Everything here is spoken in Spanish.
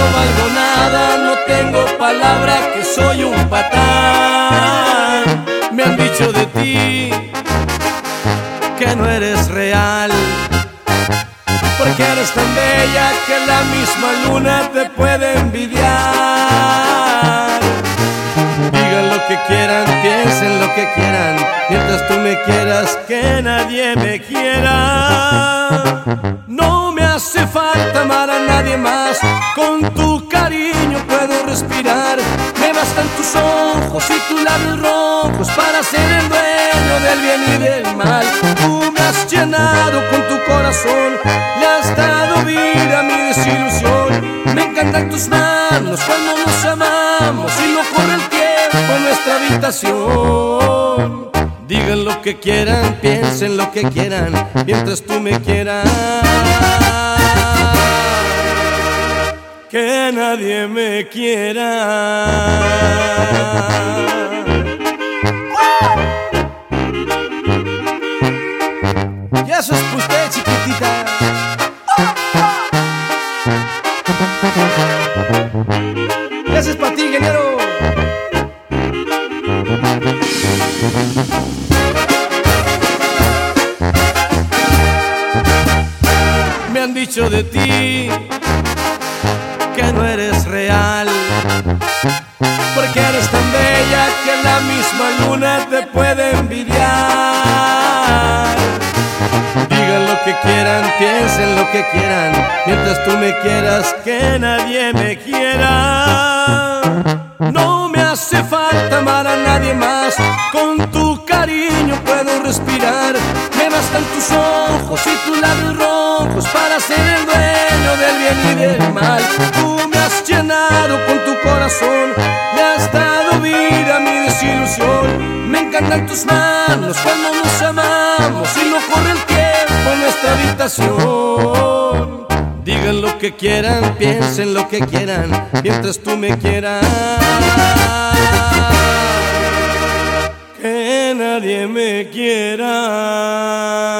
valgo nada, no tengo palabra, que soy un patán. Me han dicho de ti que no eres real, porque eres tan bella que la misma luna te puede envidiar. Digan lo que quieran, piensen lo que quieran, mientras tú me quieras, que nadie me quiera. No me hace falta amar a nadie más, con tu cariño puedo respirar. Me bastan tus ojos y tus labios rojos para ser el dueño del bien y del mal. Tú me has llenado con tu corazón, le has dado vida a mi desilusión. Me encantan tus manos cuando nos amamos y no corre el tiempo en nuestra habitación. Digan lo que quieran, piensen lo que quieran, mientras tú me quieras, que nadie me quiera. Y eso es para usted, chiquitita. Y eso es para ti, ingeniero. Me han dicho de ti que no eres real, porque eres tan bella que la misma luna te puede envidiar. Digan lo que quieran, piensen lo que quieran, mientras tú me quieras, que nadie me quiera. No me hace falta amar a nadie más, con tu cariño puedo respirar. Me bastan tus ojos y tus labios rojos para ser el dueño del bien y del mal. Tú me has llenado con tu corazón, le has dado vida a mi desilusión. Me encantan tus manos cuando nos amamos y no corre el tiempo en nuestra habitación. Digan lo que quieran, piensen lo que quieran, mientras tú me quieras, que nadie me quiera.